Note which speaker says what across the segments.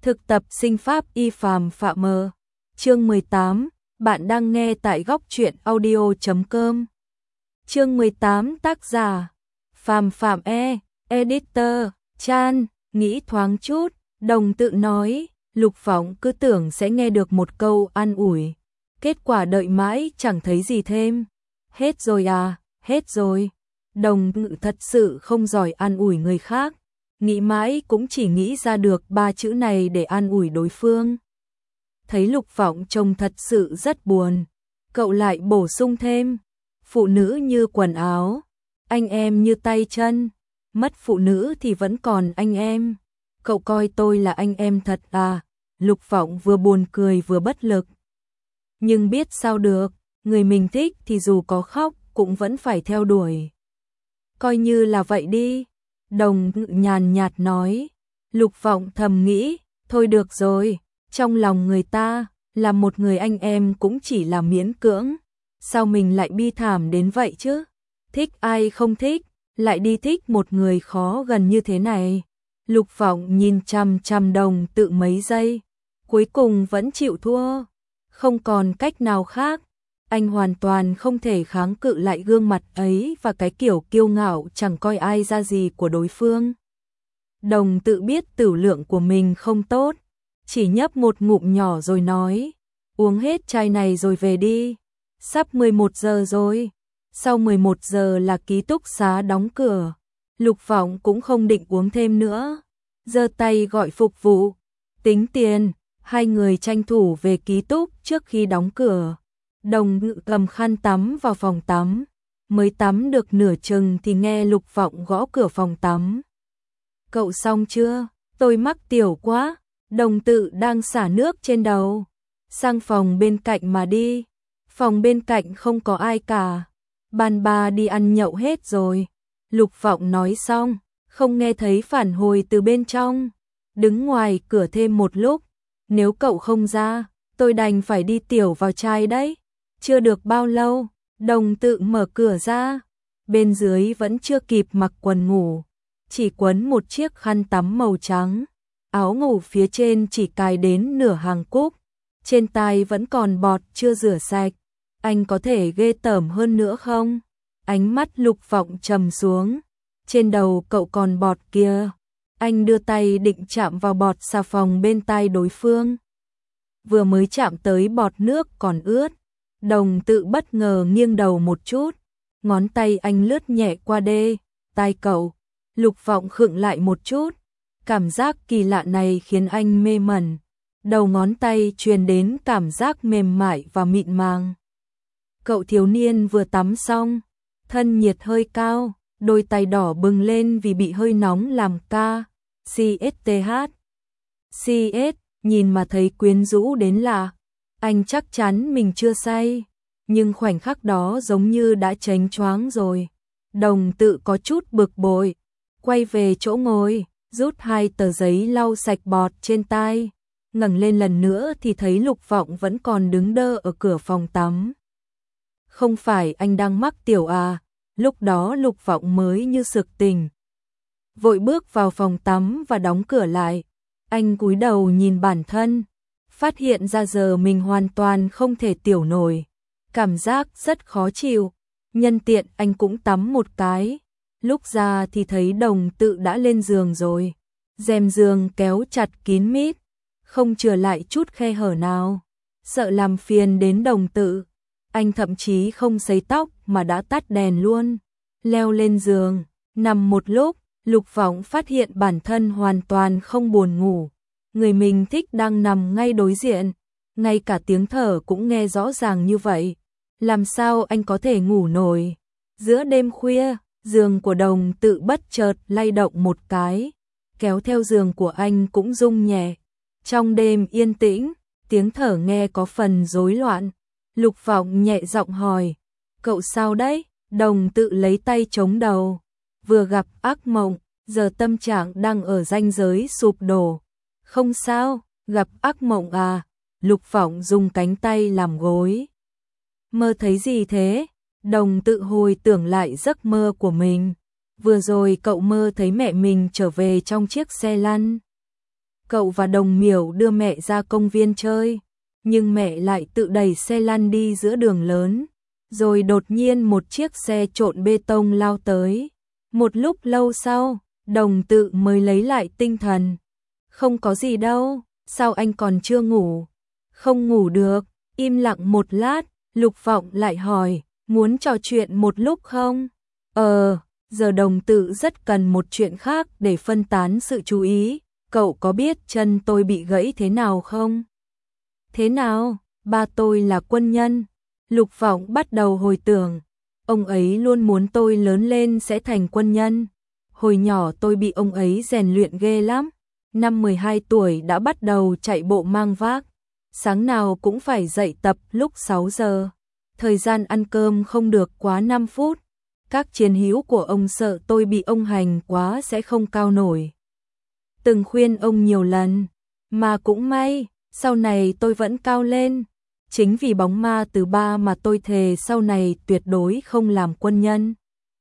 Speaker 1: Thực tập sinh pháp y Phàm Phạm Mờ. Chương 18, bạn đang nghe tại góc truyện audio.com. Chương 18, tác giả Phàm Phạm editor Chan. Nghĩ thoáng chút, Đồng tự nói, Lục Phỏng cứ tưởng sẽ nghe được một câu an ủi. Kết quả đợi mãi chẳng thấy gì thêm. Hết rồi à, hết rồi. Đồng tự thật sự không giỏi an ủi người khác. Nghĩ mãi cũng chỉ nghĩ ra được 3 chữ này để an ủi đối phương. Thấy Lục Phỏng trông thật sự rất buồn, cậu lại bổ sung thêm, phụ nữ như quần áo, anh em như tay chân, mất phụ nữ thì vẫn còn anh em. Cậu coi tôi là anh em thật à? Lục Phỏng vừa buồn cười vừa bất lực. Nhưng biết sao được, người mình thích thì dù có khóc cũng vẫn phải theo đuổi. Coi như là vậy đi. Đồng nhàn nhạt nói. Lục Phỏng thầm nghĩ, thôi được rồi, trong lòng người ta là một người anh em cũng chỉ là miễn cưỡng, sao mình lại bi thảm đến vậy chứ? Thích ai không thích, lại đi thích một người khó gần như thế này. Lục Phỏng nhìn chằm chằm Đồng tự mấy giây, cuối cùng vẫn chịu thua, không còn cách nào khác. Anh hoàn toàn không thể kháng cự lại gương mặt ấy và cái kiểu kiêu ngạo chẳng coi ai ra gì của đối phương. Đồng tự biết tửu lượng của mình không tốt, chỉ nhấp một ngụm nhỏ rồi nói, uống hết chai này rồi về đi, sắp 11 giờ rồi. Sau 11 giờ là ký túc xá đóng cửa. Lục Phỏng cũng không định uống thêm nữa, giơ tay gọi phục vụ, tính tiền. Hai người tranh thủ về ký túc trước khi đóng cửa. Đồng cầm khăn tắm vào phòng tắm, mới tắm được nửa chừng thì nghe Lục Phỏng gõ cửa phòng tắm. Cậu xong chưa? Tôi mắc tiểu quá. Đồng tự đang xả nước trên đầu. Sang phòng bên cạnh mà đi. Phòng bên cạnh không có ai cả. Ban ba đi ăn nhậu hết rồi. Lục Phỏng nói xong, không nghe thấy phản hồi từ bên trong. Đứng ngoài cửa thêm một lúc. Nếu cậu không ra, tôi đành phải đi tiểu vào chai đấy. Chưa được bao lâu, Đồng tự mở cửa ra. Bên dưới vẫn chưa kịp mặc quần ngủ, chỉ quấn một chiếc khăn tắm màu trắng. Áo ngủ phía trên chỉ cài đến nửa hàng cúc. Trên tai vẫn còn bọt chưa rửa sạch. Anh có thể ghê tởm hơn nữa không? Ánh mắt Lục Phỏng trầm xuống. Trên đầu cậu còn bọt kia. Anh đưa tay định chạm vào bọt xà phòng bên tai đối phương. Vừa mới chạm tới bọt nước còn ướt. Đồng tự bất ngờ nghiêng đầu một chút. Ngón tay anh lướt nhẹ qua tai cậu. Lục Phỏng khựng lại một chút. Cảm giác kỳ lạ này khiến anh mê mẩn. Đầu ngón tay truyền đến cảm giác mềm mại và mịn màng. Cậu thiếu niên vừa tắm xong, thân nhiệt hơi cao, đôi tay đỏ bừng lên vì bị hơi nóng làm ca. CS nhìn mà thấy quyến rũ đến lạ. Anh chắc chắn mình chưa say, nhưng khoảnh khắc đó giống như đã chánh choáng rồi. Đồng tự có chút bực bội, quay về chỗ ngồi, rút 2 tờ giấy lau sạch bọt trên tai, ngẩng lên lần nữa thì thấy Lục Phỏng vẫn còn đứng đơ ở cửa phòng tắm. Không phải anh đang mắc tiểu à? Lúc đó Lục Phỏng mới như sực tỉnh, vội bước vào phòng tắm và đóng cửa lại. Anh cúi đầu nhìn bản thân, phát hiện ra giờ mình hoàn toàn không thể tiểu nổi, cảm giác rất khó chịu. Nhân tiện anh cũng tắm một cái. Lúc ra thì thấy Đồng tự đã lên giường rồi. Rèm giường kéo chặt kín mít, không chừa lại chút khe hở nào. Sợ làm phiền đến Đồng tự, anh thậm chí không sấy tóc mà đã tắt đèn luôn. Leo lên giường, nằm một lúc, Lục Phỏng phát hiện bản thân hoàn toàn không buồn ngủ. Người mình thích đang nằm ngay đối diện, ngay cả tiếng thở cũng nghe rõ ràng như vậy. Làm sao anh có thể ngủ nổi? Giữa đêm khuya, giường của Đồng tự bất chợt lay động một cái, kéo theo giường của anh cũng rung nhẹ. Trong đêm yên tĩnh, tiếng thở nghe có phần rối loạn. Lục Phỏng nhẹ giọng hỏi, cậu sao đấy? Đồng tự lấy tay chống đầu, vừa gặp ác mộng, giờ tâm trạng đang ở ranh giới sụp đổ. Không sao, gặp ác mộng à? Lục Phỏng dùng cánh tay làm gối. Mơ thấy gì thế? Đồng tự hồi tưởng lại giấc mơ của mình. Vừa rồi cậu mơ thấy mẹ mình trở về trong chiếc xe lăn. cậu và Đồng Miểu đưa mẹ ra công viên chơi, nhưng mẹ lại tự đẩy xe lăn đi giữa đường lớn, rồi đột nhiên một chiếc xe trộn bê tông lao tới. Một lúc lâu sau, Đồng Tự mới lấy lại tinh thần. Không có gì đâu, sao anh còn chưa ngủ? Không ngủ được, im lặng một lát, Lục Vọng lại hỏi, muốn trò chuyện một lúc không? Giờ Đồng Tự rất cần một chuyện khác để phân tán sự chú ý, cậu có biết chân tôi bị gãy thế nào không? Thế nào? Ba tôi là quân nhân. Lục Vọng bắt đầu hồi tưởng, ông ấy luôn muốn tôi lớn lên sẽ thành quân nhân. Hồi nhỏ tôi bị ông ấy rèn luyện ghê lắm. Năm 12 tuổi đã bắt đầu chạy bộ mang vác. Sáng nào cũng phải dậy tập lúc 6 giờ. Thời gian ăn cơm không được quá 5 phút. Các chiến hữu của ông sợ tôi bị ông hành quá sẽ không cao nổi. Từng khuyên ông nhiều lần, mà cũng may, sau này tôi vẫn cao lên. Chính vì bóng ma từ ba mà tôi thề sau này tuyệt đối không làm quân nhân.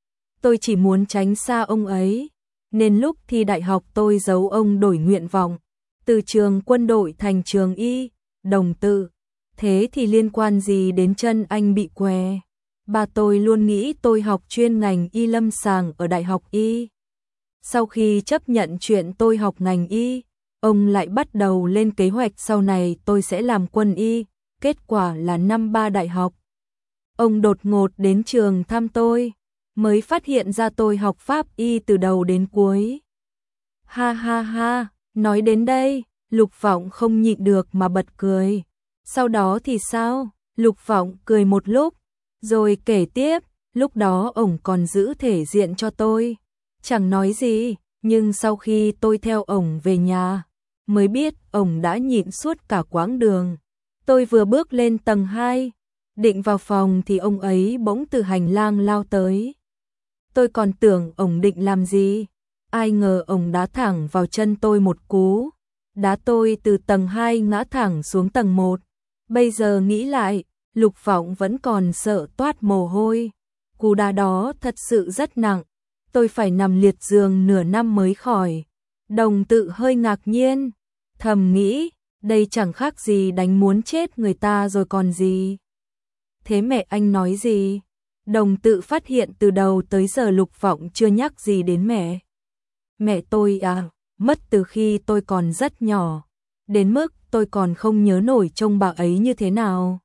Speaker 1: Tôi chỉ muốn tránh xa ông ấy, nên lúc thi đại học tôi giấu ông đổi nguyện vọng, từ trường quân đội thành trường y. Đồng Tự, thế thì liên quan gì đến chân anh bị què? Ba tôi luôn nghĩ tôi học chuyên ngành y lâm sàng ở đại học y. Sau khi chấp nhận chuyện tôi học ngành y, ông lại bắt đầu lên kế hoạch sau này tôi sẽ làm quân y. Kết quả là năm 3 đại học, ông đột ngột đến trường thăm tôi, mới phát hiện ra tôi học pháp y từ đầu đến cuối. Ha ha ha, nói đến đây, Lục Vọng không nhịn được mà bật cười. Sau đó thì sao? Lục Vọng cười một lúc, rồi kể tiếp, lúc đó ổng còn giữ thể diện cho tôi. Chẳng nói gì, nhưng sau khi tôi theo ổng về nhà, mới biết ổng đã nhịn suốt cả quãng đường. Tôi vừa bước lên tầng 2, định vào phòng thì ông ấy bỗng từ hành lang lao tới. Tôi còn tưởng ổng định làm gì, ai ngờ ổng đá thẳng vào chân tôi một cú, đá tôi từ tầng 2 ngã thẳng xuống tầng 1. Bây giờ nghĩ lại, Lục Vọng vẫn còn sợ toát mồ hôi. Cú đá đó thật sự rất nặng, tôi phải nằm liệt giường nửa năm mới khỏi. Đồng Tự hơi ngạc nhiên, thầm nghĩ, đây chẳng khác gì đánh muốn chết người ta rồi còn gì. Thế mẹ anh nói gì? Đồng Tự phát hiện từ đầu tới giờ Lục Vọng chưa nhắc gì đến mẹ. Mẹ tôi à, mất từ khi tôi còn rất nhỏ, đến mức tôi còn không nhớ nổi trông bà ấy như thế nào.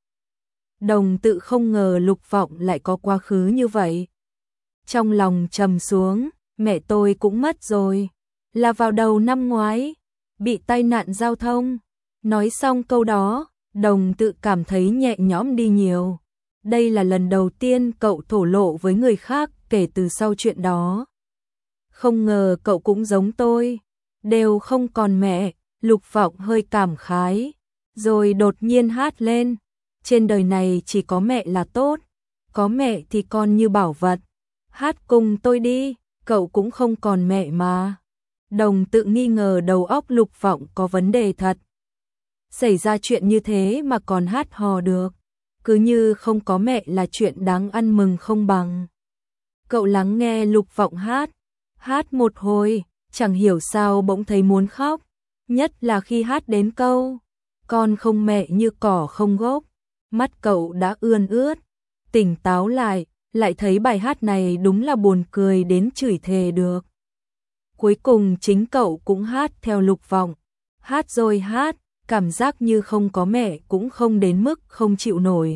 Speaker 1: Đồng Tự không ngờ Lục Vọng lại có quá khứ như vậy. Trong lòng trầm xuống, mẹ tôi cũng mất rồi, là vào đầu năm ngoái, bị tai nạn giao thông. Nói xong câu đó, Đồng Tự cảm thấy nhẹ nhõm đi nhiều. Đây là lần đầu tiên cậu thổ lộ với người khác kể từ sau chuyện đó. Không ngờ cậu cũng giống tôi, đều không còn mẹ. Lục Vọng hơi cảm khái, rồi đột nhiên hát lên. Trên đời này chỉ có mẹ là tốt, có mẹ thì con như bảo vật. Hát cùng tôi đi, cậu cũng không còn mẹ mà. Đồng Tự nghi ngờ đầu óc Lục Vọng có vấn đề thật. Xảy ra chuyện như thế mà còn hát hò được, cứ như không có mẹ là chuyện đáng ăn mừng không bằng. Cậu lắng nghe Lục Vọng hát một hồi, chẳng hiểu sao bỗng thấy muốn khóc, nhất là khi hát đến câu con không mẹ như cỏ không gốc. Mắt cậu đã ươn ướt, tỉnh táo lại thấy bài hát này đúng là buồn cười đến chửi thề được. Cuối cùng chính cậu cũng hát theo Lục Vọng, hát rồi hát, cảm giác như không có mẹ cũng không đến mức không chịu nổi.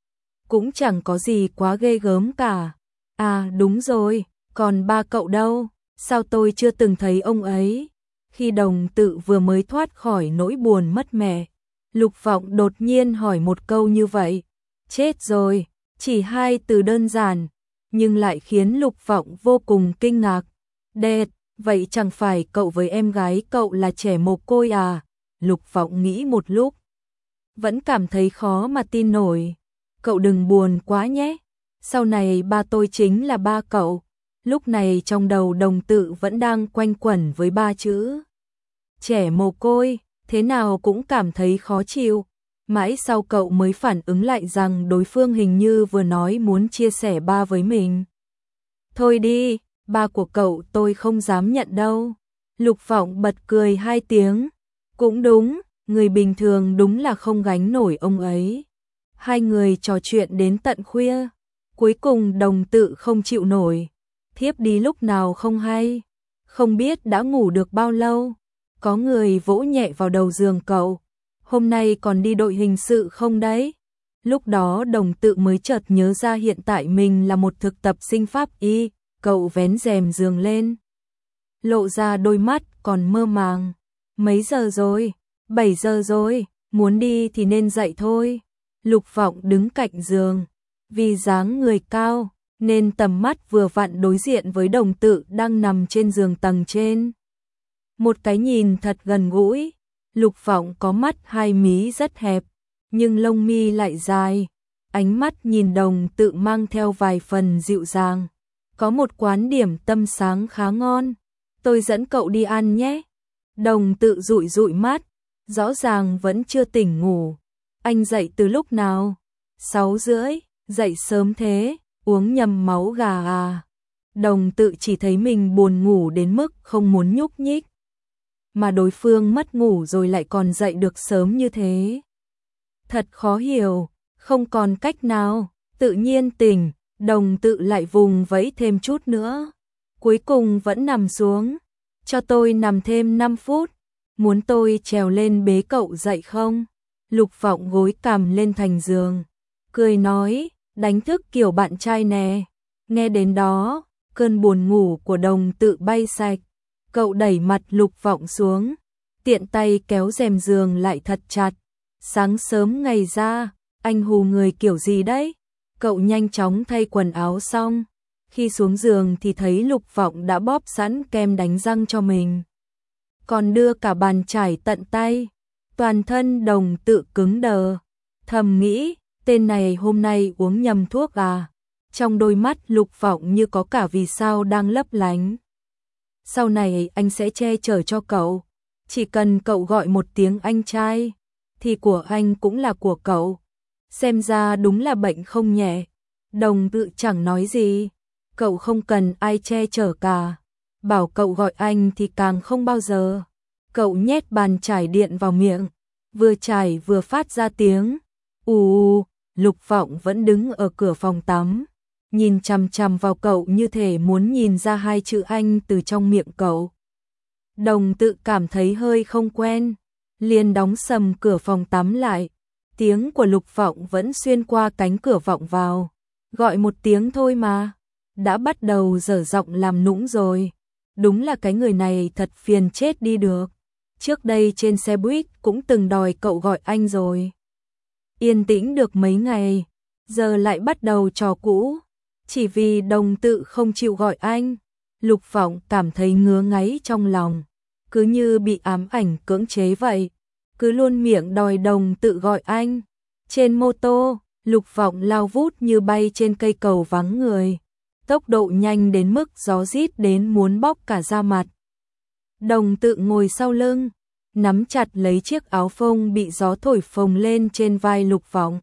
Speaker 1: Cũng chẳng có gì quá ghê gớm cả. À đúng rồi, còn ba cậu đâu, sao tôi chưa từng thấy ông ấy? Khi Đồng Tự vừa mới thoát khỏi nỗi buồn mất mẹ, Lục Vọng đột nhiên hỏi một câu như vậy. Chết rồi, chỉ 2 từ đơn giản, nhưng lại khiến Lục Vọng vô cùng kinh ngạc. Đệt, vậy chẳng phải cậu với em gái cậu là trẻ mồ côi à? Lục Vọng nghĩ một lúc, vẫn cảm thấy khó mà tin nổi. Cậu đừng buồn quá nhé, sau này ba tôi chính là ba cậu. Lúc này trong đầu Đồng Tự vẫn đang quanh quẩn với 3 chữ trẻ mồ côi, thế nào cũng cảm thấy khó chịu. Mãi sau cậu mới phản ứng lại rằng đối phương hình như vừa nói muốn chia sẻ ba với mình. Thôi đi, ba của cậu tôi không dám nhận đâu. Lục Vọng bật cười 2 tiếng, Cũng đúng, người bình thường đúng là không gánh nổi ông ấy. Hai người trò chuyện đến tận khuya, cuối cùng Đồng Tự không chịu nổi, thiếp đi lúc nào không hay, không biết đã ngủ được bao lâu. Có người vỗ nhẹ vào đầu giường cậu, hôm nay còn đi đội hình sự không đấy? Lúc đó Đồng Tự mới chợt nhớ ra hiện tại mình là một thực tập sinh pháp y, cậu vén rèm giường lên, lộ ra đôi mắt còn mơ màng. Mấy giờ rồi? 7 giờ rồi, muốn đi thì nên dậy thôi. Lục Vọng đứng cạnh giường, vì dáng người cao nên tầm mắt vừa vặn đối diện với Đồng Tự đang nằm trên giường tầng trên. Một cái nhìn thật gần gũi, Lục Vọng có mắt hai mí rất hẹp, nhưng lông mi lại dài, ánh mắt nhìn Đồng Tự mang theo vài phần dịu dàng. Có một quán điểm tâm sáng khá ngon, tôi dẫn cậu đi ăn nhé. Đồng Tự dụi dụi mắt, rõ ràng vẫn chưa tỉnh ngủ. Anh dậy từ lúc nào? 6:30, dậy sớm thế, uống nhầm máu gà à? Đồng Tự chỉ thấy mình buồn ngủ đến mức không muốn nhúc nhích. Mà đối phương mất ngủ rồi lại còn dậy được sớm như thế. Thật khó hiểu, không còn cách nào, tự nhiên tỉnh, Đồng Tự lại vùng vẫy thêm chút nữa. Cuối cùng vẫn nằm xuống, cho tôi nằm thêm 5 phút, muốn tôi trèo lên bế cậu dậy không? Lục Vọng gối cằm lên thành giường, cười nói, đánh thức kiểu bạn trai nè. Nghe đến đó, cơn buồn ngủ của Đồng Tự bay sạch, cậu đẩy mặt Lục Vọng xuống, tiện tay kéo rèm giường lại thật chặt. Sáng sớm ngày ra, anh hù người kiểu gì đấy? Cậu nhanh chóng thay quần áo xong, khi xuống giường thì thấy Lục Vọng đã bóp sẵn kem đánh răng cho mình, còn đưa cả bàn chải tận tay. Toàn thân Đồng Tự cứng đờ, thầm nghĩ, tên này hôm nay uống nhầm thuốc à? Trong đôi mắt Lục Vọng như có cả vì sao đang lấp lánh. Sau này anh sẽ che chở cho cậu, chỉ cần cậu gọi một tiếng anh trai, thì của anh cũng là của cậu. Xem ra đúng là bệnh không nhẹ. Đồng Tự chẳng nói gì, cậu không cần ai che chở cả, bảo cậu gọi anh thì càng không bao giờ. Cậu nhét bàn chải điện vào miệng, vừa chải vừa phát ra tiếng ù. Lục Vọng vẫn đứng ở cửa phòng tắm, nhìn chằm chằm vào cậu như thể muốn nhìn ra hai chữ anh từ trong miệng cậu. Đồng Tự cảm thấy hơi không quen, liền đóng sầm cửa phòng tắm lại. Tiếng của Lục Vọng vẫn xuyên qua cánh cửa vọng vào, gọi một tiếng thôi mà, đã bắt đầu dở giọng làm nũng rồi. Đúng là cái người này thật phiền chết đi được. Trước đây trên xe buýt cũng từng đòi cậu gọi anh rồi. Yên tĩnh được mấy ngày, giờ lại bắt đầu trò cũ, chỉ vì Đồng Tự không chịu gọi anh. Lục Vọng cảm thấy ngứa ngáy trong lòng, cứ như bị ám ảnh cưỡng chế vậy, cứ luôn miệng đòi Đồng Tự gọi anh. Trên mô tô, Lục Vọng lao vút như bay trên cây cầu vắng người, tốc độ nhanh đến mức gió rít đến muốn bóc cả da mặt. Đồng Tự ngồi sau lưng, nắm chặt lấy chiếc áo phông bị gió thổi phồng lên trên vai Lục Vọng.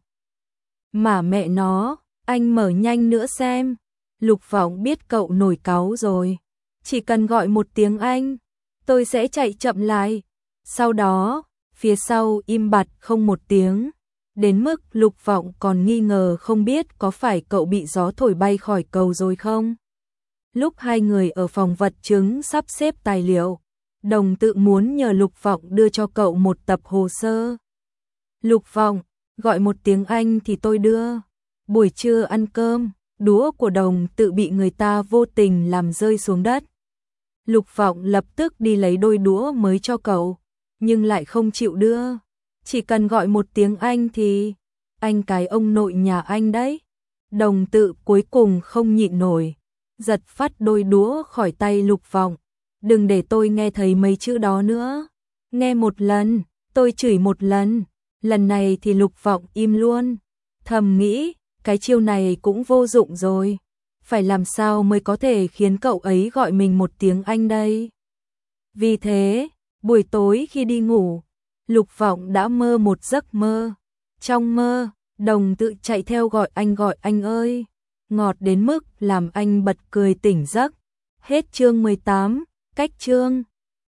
Speaker 1: Mà mẹ nó, anh mở nhanh nữa xem. Lục Vọng biết cậu nổi cáu rồi, chỉ cần gọi một tiếng anh, tôi sẽ chạy chậm lại. Sau đó, phía sau im bặt không một tiếng, đến mức Lục Vọng còn nghi ngờ không biết có phải cậu bị gió thổi bay khỏi cầu rồi không. Lúc hai người ở phòng vật chứng sắp xếp tài liệu, Đồng Tự muốn nhờ Lục Vọng đưa cho cậu một tập hồ sơ. Lục Vọng, gọi một tiếng anh thì tôi đưa. Buổi trưa ăn cơm, đũa của Đồng Tự bị người ta vô tình làm rơi xuống đất. Lục Vọng lập tức đi lấy đôi đũa mới cho cậu, nhưng lại không chịu đưa. Chỉ cần gọi một tiếng anh thì, anh cái ông nội nhà anh đấy. Đồng Tự cuối cùng không nhịn nổi, giật phát đôi đũa khỏi tay Lục Vọng. Đừng để tôi nghe thấy mấy chữ đó nữa. Nghe một lần, tôi chửi một lần, lần này thì Lục Vọng im luôn. Thầm nghĩ, cái chiêu này cũng vô dụng rồi. Phải làm sao mới có thể khiến cậu ấy gọi mình một tiếng anh đây? Vì thế, buổi tối khi đi ngủ, Lục Vọng đã mơ một giấc mơ. Trong mơ, Đồng Tự chạy theo gọi anh ơi, ngọt đến mức làm anh bật cười tỉnh giấc. Hết chương 18, cách chương.